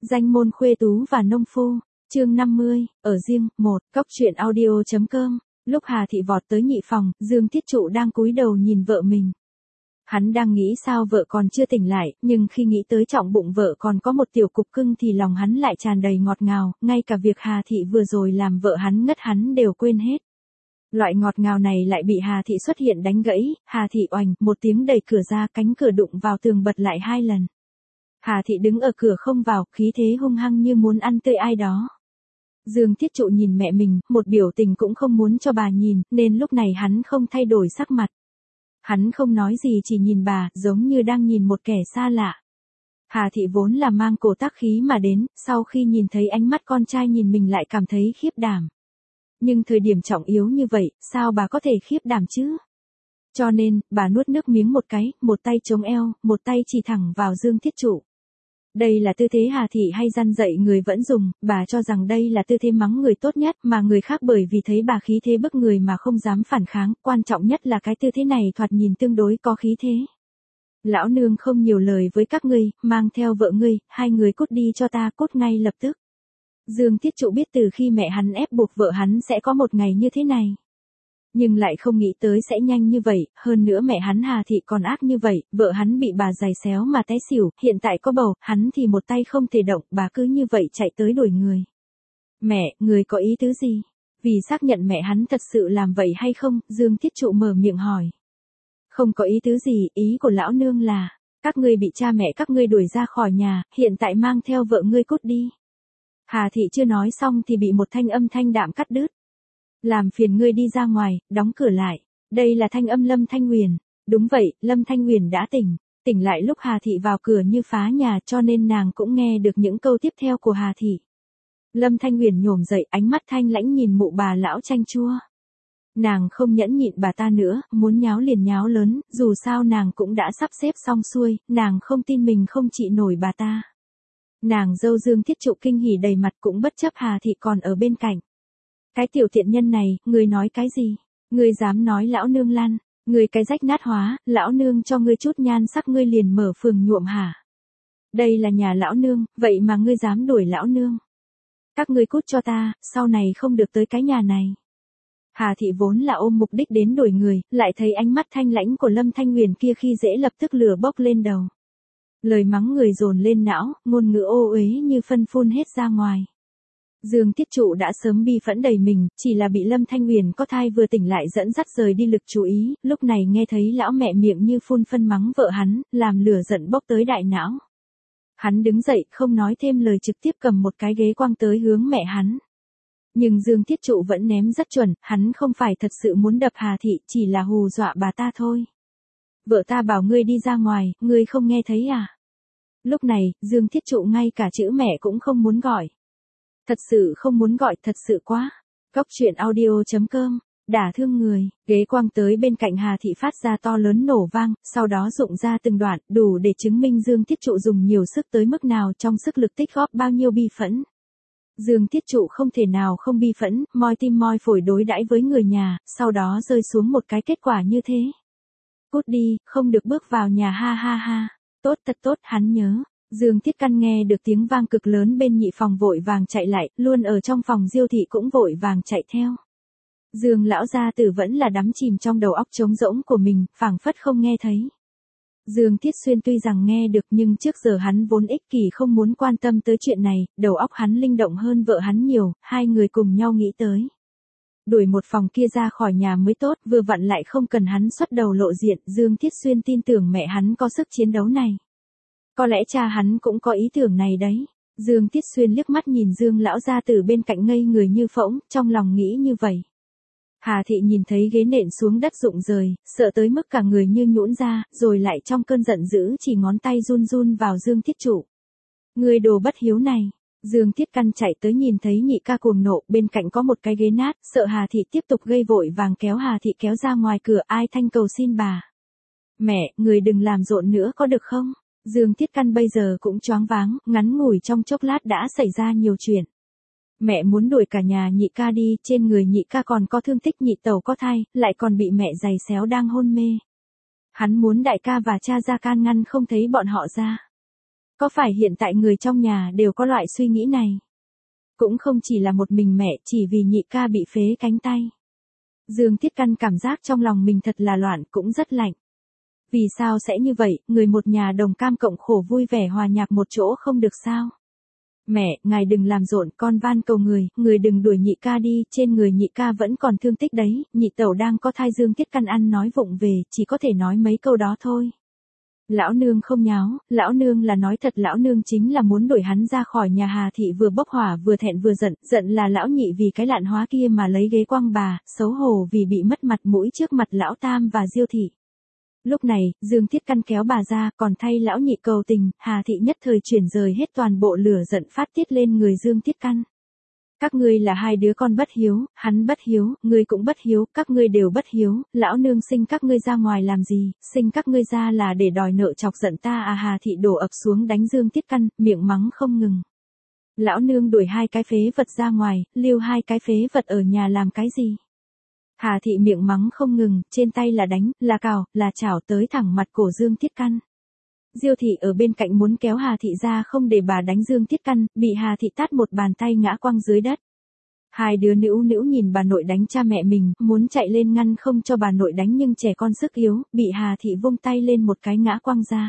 Danh môn khuê tú và nông phu, chương 50, ở riêng, 1, cóc truyện audio.com. Lúc Hà Thị vọt tới nhị phòng, Dương Thiết Trụ đang cúi đầu nhìn vợ mình. Hắn đang nghĩ sao vợ còn chưa tỉnh lại, nhưng khi nghĩ tới trọng bụng vợ còn có một tiểu cục cưng thì lòng hắn lại tràn đầy ngọt ngào, ngay cả việc Hà Thị vừa rồi làm vợ hắn ngất hắn đều quên hết. Loại ngọt ngào này lại bị Hà Thị xuất hiện đánh gãy, Hà Thị oành, một tiếng đẩy cửa ra, cánh cửa đụng vào tường bật lại 2 lần. Hà Thị đứng ở cửa không vào, khí thế hung hăng như muốn ăn tươi ai đó. Dương Thiết Trụ nhìn mẹ mình, một biểu tình cũng không muốn cho bà nhìn, nên lúc này hắn không thay đổi sắc mặt. Hắn không nói gì chỉ nhìn bà, giống như đang nhìn một kẻ xa lạ. Hà Thị vốn là mang cổ tác khí mà đến, sau khi nhìn thấy ánh mắt con trai nhìn mình lại cảm thấy khiếp đảm. Nhưng thời điểm trọng yếu như vậy, sao bà có thể khiếp đảm chứ? Cho nên, bà nuốt nước miếng một cái, một tay chống eo, một tay chỉ thẳng vào Dương Thiết Trụ. Đây là tư thế Hà Thị hay răn dạy người vẫn dùng, bà cho rằng đây là tư thế mắng người tốt nhất, mà người khác bởi vì thấy bà khí thế bức người mà không dám phản kháng, quan trọng nhất là cái tư thế này thoạt nhìn tương đối có khí thế. Lão nương không nhiều lời với các ngươi, mang theo vợ ngươi, 2 người cút đi cho ta, cút ngay lập tức. Dương Thiết Trụ biết từ khi mẹ hắn ép buộc vợ hắn sẽ có một ngày như thế này. Nhưng lại không nghĩ tới sẽ nhanh như vậy, hơn nữa mẹ hắn Hà Thị còn ác như vậy, vợ hắn bị bà giày xéo mà té xỉu, hiện tại có bầu, hắn thì một tay không thể động, bà cứ như vậy chạy tới đuổi người. Mẹ, người có ý tứ gì? Vì xác nhận mẹ hắn thật sự làm vậy hay không, Dương Thiết Trụ mở miệng hỏi. Không có ý tứ gì, ý của lão nương là, các ngươi bị cha mẹ các ngươi đuổi ra khỏi nhà, hiện tại mang theo vợ ngươi cút đi. Hà Thị chưa nói xong thì bị một thanh âm thanh đạm cắt đứt. Làm phiền ngươi đi ra ngoài, đóng cửa lại. Đây là thanh âm Lâm Thanh Huyền. Đúng vậy, Lâm Thanh Huyền đã tỉnh lại lúc Hà Thị vào cửa như phá nhà, cho nên nàng cũng nghe được những câu tiếp theo của Hà Thị. Lâm Thanh Huyền nhổm dậy, ánh mắt thanh lãnh nhìn mụ bà lão chanh chua. Nàng không nhẫn nhịn bà ta nữa, muốn nháo liền nháo lớn, dù sao nàng cũng đã sắp xếp xong xuôi, nàng không tin mình không trị nổi bà ta. Nàng dâu Dương Thiết Trụ kinh hỉ đầy mặt cũng bất chấp Hà Thị còn ở bên cạnh. Cái tiểu tiện nhân này, ngươi nói cái gì? Ngươi dám nói lão nương lăn, ngươi cái rách nát hóa, lão nương cho ngươi chút nhan sắc ngươi liền mở phường nhuộm hả? Đây là nhà lão nương, vậy mà ngươi dám đuổi lão nương. Các ngươi cút cho ta, sau này không được tới cái nhà này. Hà Thị vốn là ôm mục đích đến đuổi người, lại thấy ánh mắt thanh lãnh của Lâm Thanh Huyền kia khi dễ lập tức lửa bốc lên đầu. Lời mắng người dồn lên não, ngôn ngữ ô uế như phân phun hết ra ngoài. Dương Thiết Trụ đã sớm bi phẫn đầy mình, chỉ là bị Lâm Thanh Huyền có thai vừa tỉnh lại dẫn dắt rời đi lực chú ý, lúc này nghe thấy lão mẹ miệng như phun phân mắng vợ hắn, làm lửa giận bốc tới đại não. Hắn đứng dậy, không nói thêm lời trực tiếp cầm một cái ghế quăng tới hướng mẹ hắn. Nhưng Dương Thiết Trụ vẫn ném rất chuẩn, hắn không phải thật sự muốn đập Hà Thị, chỉ là hù dọa bà ta thôi. Vợ ta bảo ngươi đi ra ngoài, ngươi không nghe thấy à? Lúc này, Dương Thiết Trụ ngay cả chữ mẹ cũng không muốn gọi. Thật sự không muốn gọi, thật sự quá. Cóc truyện audio.com, đả thương người, ghế quăng tới bên cạnh Hà Thị phát ra to lớn nổ vang, sau đó rụng ra từng đoạn, đủ để chứng minh Dương Thiết Trụ dùng nhiều sức tới mức nào, trong sức lực tích góp bao nhiêu bi phẫn. Dương Thiết Trụ không thể nào không bi phẫn, moi tim moi phổi đối đãi với người nhà, sau đó rơi xuống một cái kết quả như thế. Cút đi, không được bước vào nhà ha ha ha. Tốt thật tốt, hắn nhớ. Dương Thiết Căn nghe được tiếng vang cực lớn bên nhị phòng vội vàng chạy lại, luôn ở trong phòng Diêu Thị cũng vội vàng chạy theo. Dương lão gia tử vẫn là đắm chìm trong đầu óc trống rỗng của mình, phảng phất không nghe thấy. Dương Thiết Xuyên tuy rằng nghe được nhưng trước giờ hắn vốn ích kỷ không muốn quan tâm tới chuyện này, đầu óc hắn linh động hơn vợ hắn nhiều, 2 người cùng nhau nghĩ tới. Đuổi một phòng kia ra khỏi nhà mới tốt, vừa vặn lại không cần hắn xuất đầu lộ diện, Dương Thiết Xuyên tin tưởng mẹ hắn có sức chiến đấu này. Có lẽ cha hắn cũng có ý tưởng này đấy. Dương Thiết Xuyên liếc mắt nhìn Dương lão gia tử bên cạnh ngây người như phỗng, trong lòng nghĩ như vậy. Hà Thị nhìn thấy ghế nện xuống đất rụng rời, sợ tới mức cả người như nhũn ra, rồi lại trong cơn giận dữ chỉ ngón tay run run vào Dương Thiết Trụ. Người đồ bất hiếu này. Dương Thiết Căn chạy tới nhìn thấy nhị ca cuồng nộ, bên cạnh có một cái ghế nát, sợ Hà Thị tiếp tục gây vội vàng kéo Hà Thị kéo ra ngoài cửa, ai thanh cầu xin bà. Mẹ, người đừng làm rộn nữa có được không? Dương Thiết Căn bây giờ cũng choáng váng, ngắn ngủi trong chốc lát đã xảy ra nhiều chuyện. Mẹ muốn đuổi cả nhà nhị ca đi, trên người nhị ca còn có thương tích, nhị tẩu có thai, lại còn bị mẹ giày xéo đang hôn mê. Hắn muốn đại ca và cha ra can ngăn không thấy bọn họ ra. Có phải hiện tại người trong nhà đều có loại suy nghĩ này? Cũng không chỉ là một mình mẹ chỉ vì nhị ca bị phế cánh tay. Dương Tiết Căn cảm giác trong lòng mình thật là loạn cũng rất lạnh. Vì sao sẽ như vậy, người một nhà đồng cam cộng khổ vui vẻ hòa nhạc một chỗ không được sao? Mẹ, ngài đừng làm rộn, con van cầu người đừng đuổi nhị ca đi, trên người nhị ca vẫn còn thương tích đấy, nhị tẩu đang có thai. Dương Tiết Căn ăn nói vụng về, chỉ có thể nói mấy câu đó thôi. Lão nương không nháo, lão nương là nói thật, lão nương chính là muốn đuổi hắn ra khỏi nhà. Hà Thị vừa bốc hỏa vừa thẹn vừa giận, giận là lão nhị vì cái lạn hóa kia mà lấy ghế quăng bà, xấu hổ vì bị mất mặt mũi trước mặt lão Tam và Diêu Thị. Lúc này, Dương Tiết Căn kéo bà ra, còn thay lão nhị cầu tình, Hà Thị nhất thời chuyển rời hết toàn bộ lửa giận phát tiết lên người Dương Tiết Căn. Các ngươi là hai đứa con bất hiếu, hắn bất hiếu, ngươi cũng bất hiếu, các ngươi đều bất hiếu, lão nương sinh các ngươi ra ngoài làm gì, sinh các ngươi ra là để đòi nợ chọc giận ta à? Hà Thị đổ ập xuống đánh Dương Tiết Căn, miệng mắng không ngừng. Lão nương đuổi hai cái phế vật ra ngoài, lưu hai cái phế vật ở nhà làm cái gì? Hà Thị miệng mắng không ngừng, trên tay là đánh, là cào, là chảo tới thẳng mặt cổ Dương Tiết Căn. Diêu Thị ở bên cạnh muốn kéo Hà Thị ra không để bà đánh Dương Tiết Căn, bị Hà Thị tát một bàn tay ngã quăng dưới đất. Hai đứa nữu nữu nhìn bà nội đánh cha mẹ mình, muốn chạy lên ngăn không cho bà nội đánh nhưng trẻ con sức yếu, bị Hà Thị vung tay lên một cái ngã quăng ra.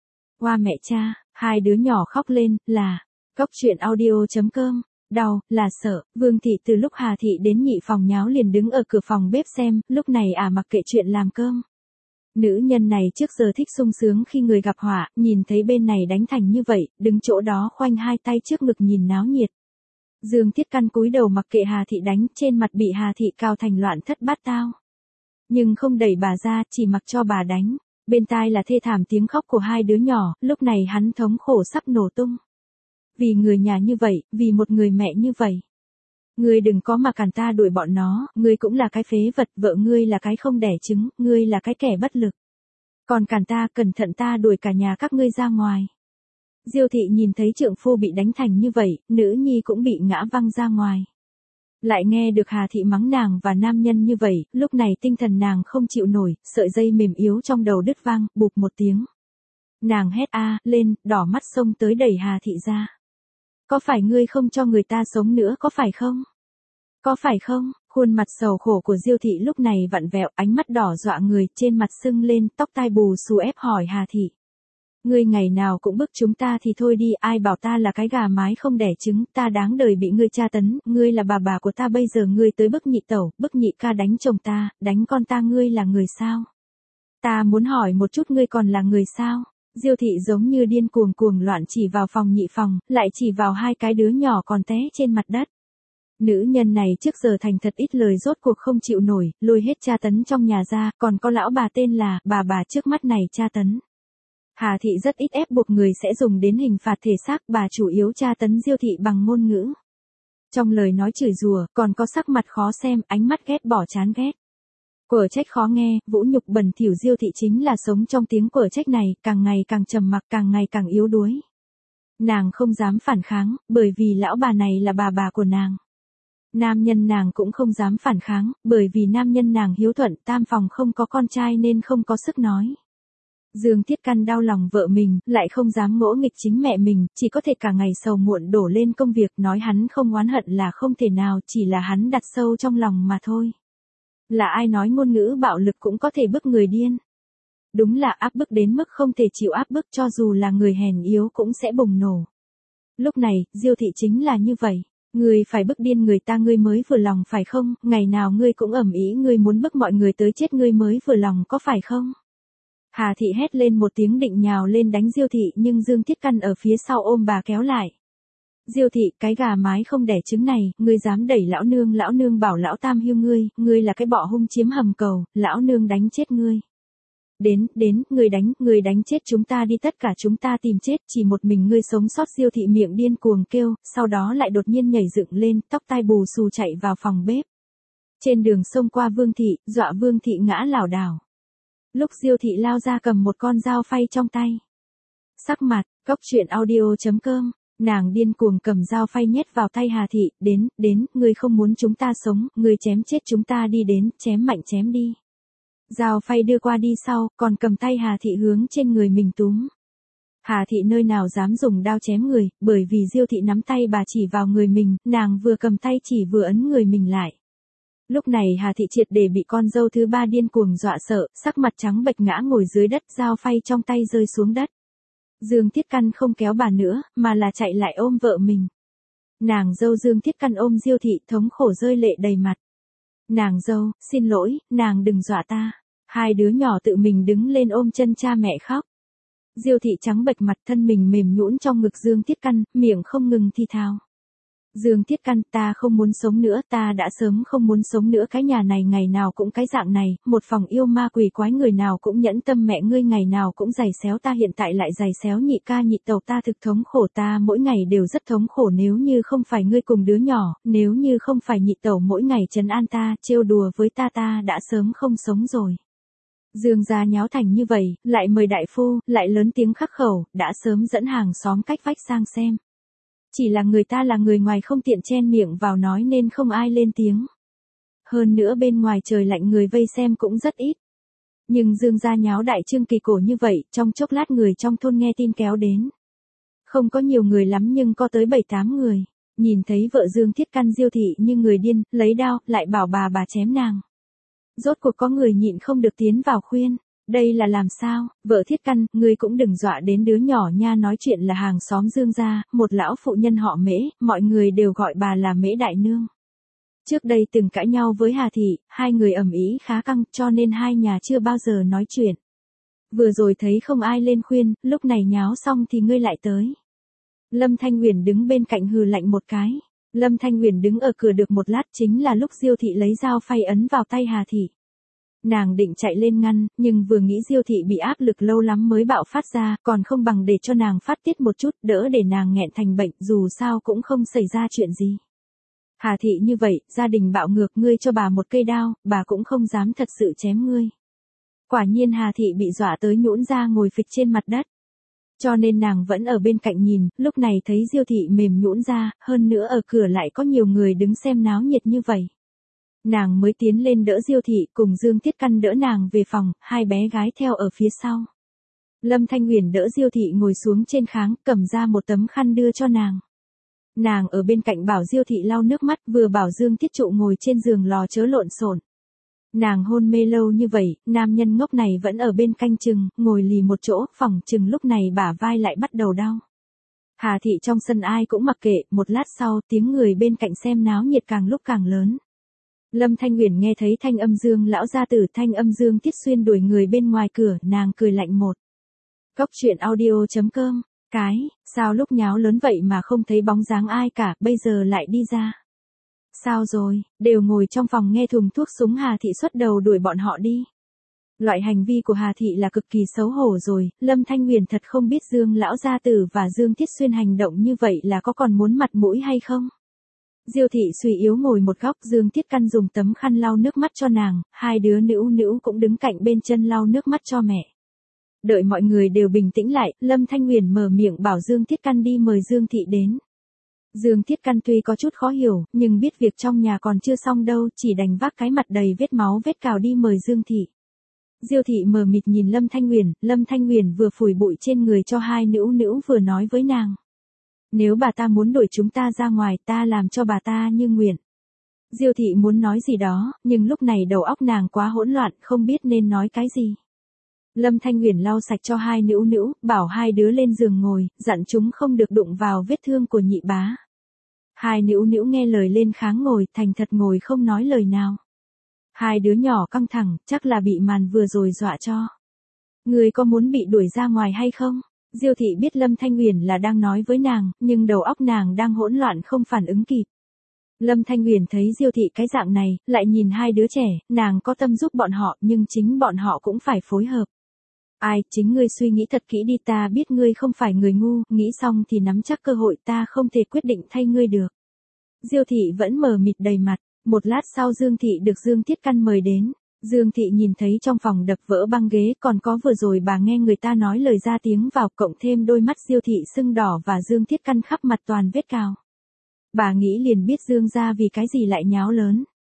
Oa mẹ cha, hai đứa nhỏ khóc lên, là, Cốc Truyện Audio.com. Đau, là sợ, Vương Thị từ lúc Hà Thị đến nhị phòng nháo liền đứng ở cửa phòng bếp xem, lúc này mặc kệ chuyện làm cơm. Nữ nhân này trước giờ thích sung sướng khi người gặp họa, nhìn thấy bên này đánh thành như vậy, đứng chỗ đó khoanh hai tay trước ngực nhìn náo nhiệt. Dương Tiết Căn cúi đầu mặc kệ Hà Thị đánh, trên mặt bị Hà Thị cào thành loạn thất bát tao. Nhưng không đẩy bà ra, chỉ mặc cho bà đánh. Bên tai là thê thảm tiếng khóc của hai đứa nhỏ, lúc này hắn thống khổ sắp nổ tung. Vì người nhà như vậy, vì một người mẹ như vậy. Ngươi đừng có mà cản ta đuổi bọn nó, ngươi cũng là cái phế vật, vợ ngươi là cái không đẻ trứng, ngươi là cái kẻ bất lực. Còn cản ta, cẩn thận ta đuổi cả nhà các ngươi ra ngoài. Diêu Thị nhìn thấy trượng phu bị đánh thành như vậy, nữ nhi cũng bị ngã văng ra ngoài. Lại nghe được Hà Thị mắng nàng và nam nhân như vậy, lúc này tinh thần nàng không chịu nổi, sợi dây mềm yếu trong đầu đứt vang, bụp một tiếng. Nàng hét a lên, đỏ mắt xông tới đẩy Hà Thị ra. Có phải ngươi không cho người ta sống nữa có phải không? Có phải không? Khuôn mặt sầu khổ của Diêu Thị lúc này vặn vẹo, ánh mắt đỏ dọa người, trên mặt sưng lên, tóc tai bù xù ép hỏi Hà Thị. Ngươi ngày nào cũng bức chúng ta thì thôi đi, ai bảo ta là cái gà mái không đẻ trứng, ta đáng đời bị ngươi tra tấn, ngươi là bà của ta, bây giờ ngươi tới bức nhị tẩu, bức nhị ca đánh chồng ta, đánh con ta, ngươi là người sao? Ta muốn hỏi một chút, ngươi còn là người sao? Diêu Thị giống như điên cuồng loạn chỉ vào phòng nhị phòng, lại chỉ vào hai cái đứa nhỏ còn té trên mặt đất. Nữ nhân này trước giờ thành thật ít lời, rốt cuộc không chịu nổi, lôi hết tra tấn trong nhà ra, còn có lão bà tên là bà trước mắt này tra tấn. Hà Thị rất ít ép buộc người sẽ dùng đến hình phạt thể xác, bà chủ yếu tra tấn Diêu Thị bằng ngôn ngữ. Trong lời nói chửi rủa, còn có sắc mặt khó xem, ánh mắt ghét bỏ chán ghét. Quở trách khó nghe, vũ nhục bẩn thỉu. Diêu Thị chính là sống trong tiếng quở trách này, càng ngày càng trầm mặc, càng ngày càng yếu đuối. Nàng không dám phản kháng, bởi vì lão bà này là bà của nàng. Nam nhân nàng cũng không dám phản kháng, bởi vì nam nhân nàng hiếu thuận, tam phòng không có con trai nên không có sức nói. Dương Tiết Căn đau lòng vợ mình, lại không dám ngỗ nghịch chính mẹ mình, chỉ có thể cả ngày sầu muộn đổ lên công việc, nói hắn không oán hận là không thể nào, chỉ là hắn đặt sâu trong lòng mà thôi. Là ai nói ngôn ngữ bạo lực cũng có thể bức người điên? Đúng là áp bức đến mức không thể chịu áp bức, cho dù là người hèn yếu cũng sẽ bùng nổ. Lúc này, Diêu Thị chính là như vậy. Ngươi phải bức điên người ta ngươi mới vừa lòng phải không? Ngày nào ngươi cũng ầm ĩ, ngươi muốn bức mọi người tới chết ngươi mới vừa lòng có phải không? Hà Thị hét lên một tiếng định nhào lên đánh Diêu Thị, nhưng Dương Tiết Căn ở phía sau ôm bà kéo lại. Diêu Thị, cái gà mái không đẻ trứng này, ngươi dám đẩy lão nương bảo lão Tam hiu ngươi là cái bọ hung chiếm hầm cầu, lão nương đánh chết ngươi. Đến, ngươi đánh chết chúng ta đi, tất cả chúng ta tìm chết, chỉ một mình ngươi sống sót. Diêu Thị miệng điên cuồng kêu, sau đó lại đột nhiên nhảy dựng lên, tóc tai bù xù chạy vào phòng bếp. Trên đường xông qua Vương Thị, dọa Vương Thị ngã lảo đảo. Lúc Diêu Thị lao ra cầm một con dao phay trong tay. Sắc mặt, Cốc Truyện Audio.com, nàng điên cuồng cầm dao phay nhét vào tay Hà Thị, đến, ngươi không muốn chúng ta sống, ngươi chém chết chúng ta đi, đến, chém mạnh chém đi. Dao phay đưa qua đi sau, còn cầm tay Hà Thị hướng trên người mình túm. Hà Thị nơi nào dám dùng đao chém người, bởi vì Diêu Thị nắm tay bà chỉ vào người mình, nàng vừa cầm tay chỉ vừa ấn người mình lại. Lúc này Hà Thị triệt để bị con dâu thứ ba điên cuồng dọa sợ, sắc mặt trắng bệch ngã ngồi dưới đất, dao phay trong tay rơi xuống đất. Dương Thiết Căn không kéo bà nữa, mà là chạy lại ôm vợ mình. Nàng dâu Dương Thiết Căn ôm Diêu Thị thống khổ rơi lệ đầy mặt. Nàng dâu, xin lỗi, nàng đừng dọa ta. Hai đứa nhỏ tự mình đứng lên ôm chân cha mẹ khóc. Diêu Thị trắng bệch mặt, thân mình mềm nhũn trong ngực Dương Thiết Căn, miệng không ngừng thi thào. Dương Thiết Căn, ta không muốn sống nữa, ta đã sớm không muốn sống nữa, cái nhà này ngày nào cũng cái dạng này, một phòng yêu ma quỷ quái, người nào cũng nhẫn tâm, mẹ ngươi ngày nào cũng giày xéo ta, hiện tại lại giày xéo nhị ca nhị tẩu, ta thực thống khổ, ta mỗi ngày đều rất thống khổ, nếu như không phải ngươi cùng đứa nhỏ, nếu như không phải nhị tẩu mỗi ngày trấn an ta, trêu đùa với ta, ta đã sớm không sống rồi. Dương gia nháo thành như vậy, lại mời đại phu, lại lớn tiếng khắc khẩu, đã sớm dẫn hàng xóm cách vách sang xem. Chỉ là người ta là người ngoài không tiện chen miệng vào nói nên không ai lên tiếng. Hơn nữa bên ngoài trời lạnh, người vây xem cũng rất ít. Nhưng Dương gia nháo đại trương kỳ cổ như vậy, trong chốc lát người trong thôn nghe tin kéo đến. Không có nhiều người lắm nhưng có tới 7-8 người. Nhìn thấy vợ Dương Thiết Căn Diêu Thị như người điên, lấy đao, lại bảo bà chém nàng. Rốt cuộc có người nhịn không được tiến vào khuyên. Đây là làm sao, vợ Thiết Căn, ngươi cũng đừng dọa đến đứa nhỏ nha, nói chuyện là hàng xóm Dương gia, một lão phụ nhân họ Mễ, mọi người đều gọi bà là Mễ đại nương. Trước đây từng cãi nhau với Hà Thị, hai người ầm ĩ khá căng, cho nên hai nhà chưa bao giờ nói chuyện. Vừa rồi thấy không ai lên khuyên, lúc này nháo xong thì ngươi lại tới. Lâm Thanh Huyền đứng bên cạnh hừ lạnh một cái. Lâm Thanh Huyền đứng ở cửa được một lát, chính là lúc Diêu Thị lấy dao phay ấn vào tay Hà Thị. Nàng định chạy lên ngăn, nhưng vừa nghĩ Diêu Thị bị áp lực lâu lắm mới bạo phát ra, còn không bằng để cho nàng phát tiết một chút, đỡ để nàng nghẹn thành bệnh, dù sao cũng không xảy ra chuyện gì. Hà Thị như vậy, gia đình bạo ngược, ngươi cho bà một cây đao, bà cũng không dám thật sự chém ngươi. Quả nhiên Hà Thị bị dọa tới nhũn ra ngồi phịch trên mặt đất. Cho nên nàng vẫn ở bên cạnh nhìn, lúc này thấy Diêu Thị mềm nhũn ra, hơn nữa ở cửa lại có nhiều người đứng xem náo nhiệt như vậy. Nàng mới tiến lên đỡ Diêu Thị, cùng Dương Thiết Căn đỡ nàng về phòng, hai bé gái theo ở phía sau. Lâm Thanh Huyền đỡ Diêu Thị ngồi xuống trên kháng, cầm ra một tấm khăn đưa cho nàng. Nàng ở bên cạnh bảo Diêu Thị lau nước mắt, vừa bảo Dương Thiết Trụ ngồi trên giường lò chớ lộn xộn. Nàng hôn mê lâu như vậy, nam nhân ngốc này vẫn ở bên canh chừng, ngồi lì một chỗ, phỏng chừng lúc này bả vai lại bắt đầu đau. Hà Thị trong sân ai cũng mặc kệ, một lát sau tiếng người bên cạnh xem náo nhiệt càng lúc càng lớn. Lâm Thanh Huyền nghe thấy thanh âm Dương lão gia tử, thanh âm Dương Thiết Xuyên đuổi người bên ngoài cửa, nàng cười lạnh một. Cóc truyện audio.com, sao lúc nháo lớn vậy mà không thấy bóng dáng ai cả, bây giờ lại đi ra. Sao rồi, đều ngồi trong phòng nghe thùng thuốc súng, Hà Thị xuất đầu đuổi bọn họ đi. Loại hành vi của Hà Thị là cực kỳ xấu hổ rồi, Lâm Thanh Huyền thật không biết Dương lão gia tử và Dương Thiết Xuyên hành động như vậy là có còn muốn mặt mũi hay không. Diêu Thị suy yếu ngồi một góc, Dương Thiết Căn dùng tấm khăn lau nước mắt cho nàng, hai đứa nữu cũng đứng cạnh bên chân lau nước mắt cho mẹ. Đợi mọi người đều bình tĩnh lại, Lâm Thanh Huyền mở miệng bảo Dương Thiết Căn đi mời Dương Thị đến. Dương Thiết Căn tuy có chút khó hiểu, nhưng biết việc trong nhà còn chưa xong đâu, chỉ đành vác cái mặt đầy vết máu vết cào đi mời Dương Thị. Diêu Thị mờ mịt nhìn Lâm Thanh Huyền vừa phủi bụi trên người cho hai nữu vừa nói với nàng. Nếu bà ta muốn đuổi chúng ta ra ngoài, ta làm cho bà ta như nguyện. Diêu Thị muốn nói gì đó, nhưng lúc này đầu óc nàng quá hỗn loạn, không biết nên nói cái gì. Lâm Thanh Huyền lau sạch cho hai nữu, bảo hai đứa lên giường ngồi, dặn chúng không được đụng vào vết thương của nhị bá. Hai nữu nghe lời lên kháng ngồi, thành thật ngồi không nói lời nào. Hai đứa nhỏ căng thẳng, chắc là bị màn vừa rồi dọa cho. Người có muốn bị đuổi ra ngoài hay không? Diêu Thị biết Lâm Thanh Huyền là đang nói với nàng, nhưng đầu óc nàng đang hỗn loạn không phản ứng kịp. Lâm Thanh Huyền thấy Diêu Thị cái dạng này, lại nhìn hai đứa trẻ, nàng có tâm giúp bọn họ, nhưng chính bọn họ cũng phải phối hợp. Ai, chính ngươi suy nghĩ thật kỹ đi, ta biết ngươi không phải người ngu, nghĩ xong thì nắm chắc cơ hội, ta không thể quyết định thay ngươi được. Diêu Thị vẫn mờ mịt đầy mặt, một lát sau Dương Thị được Dương Thiết Căn mời đến. Dương Thị nhìn thấy trong phòng đập vỡ băng ghế, còn có vừa rồi bà nghe người ta nói lời ra tiếng vào, cộng thêm đôi mắt Diêu Thị sưng đỏ và Dương Thiết Căn khắp mặt toàn vết cào. Bà nghĩ liền biết Dương gia vì cái gì lại nháo lớn.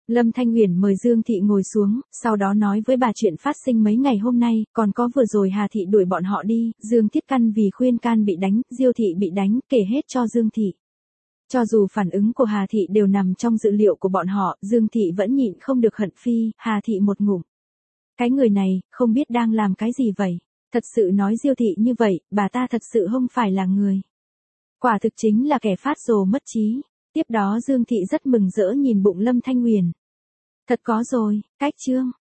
Lâm Thanh Uyển mời Dương Thị ngồi xuống, sau đó nói với bà chuyện phát sinh mấy ngày hôm nay, còn có vừa rồi Hà Thị đuổi bọn họ đi, Dương Thiết Căn vì khuyên can bị đánh, Diêu Thị bị đánh, kể hết cho Dương Thị. Cho dù phản ứng của Hà Thị đều nằm trong dự liệu của bọn họ, Dương Thị vẫn nhịn không được hận phi, Hà Thị một ngụm. Cái người này, không biết đang làm cái gì vậy. Thật sự nói Diêu Thị như vậy, bà ta thật sự không phải là người. Quả thực chính là kẻ phát rồ mất trí. Tiếp đó Dương Thị rất mừng rỡ nhìn bụng Lâm Thanh Uyển. Thật có rồi, cách chương.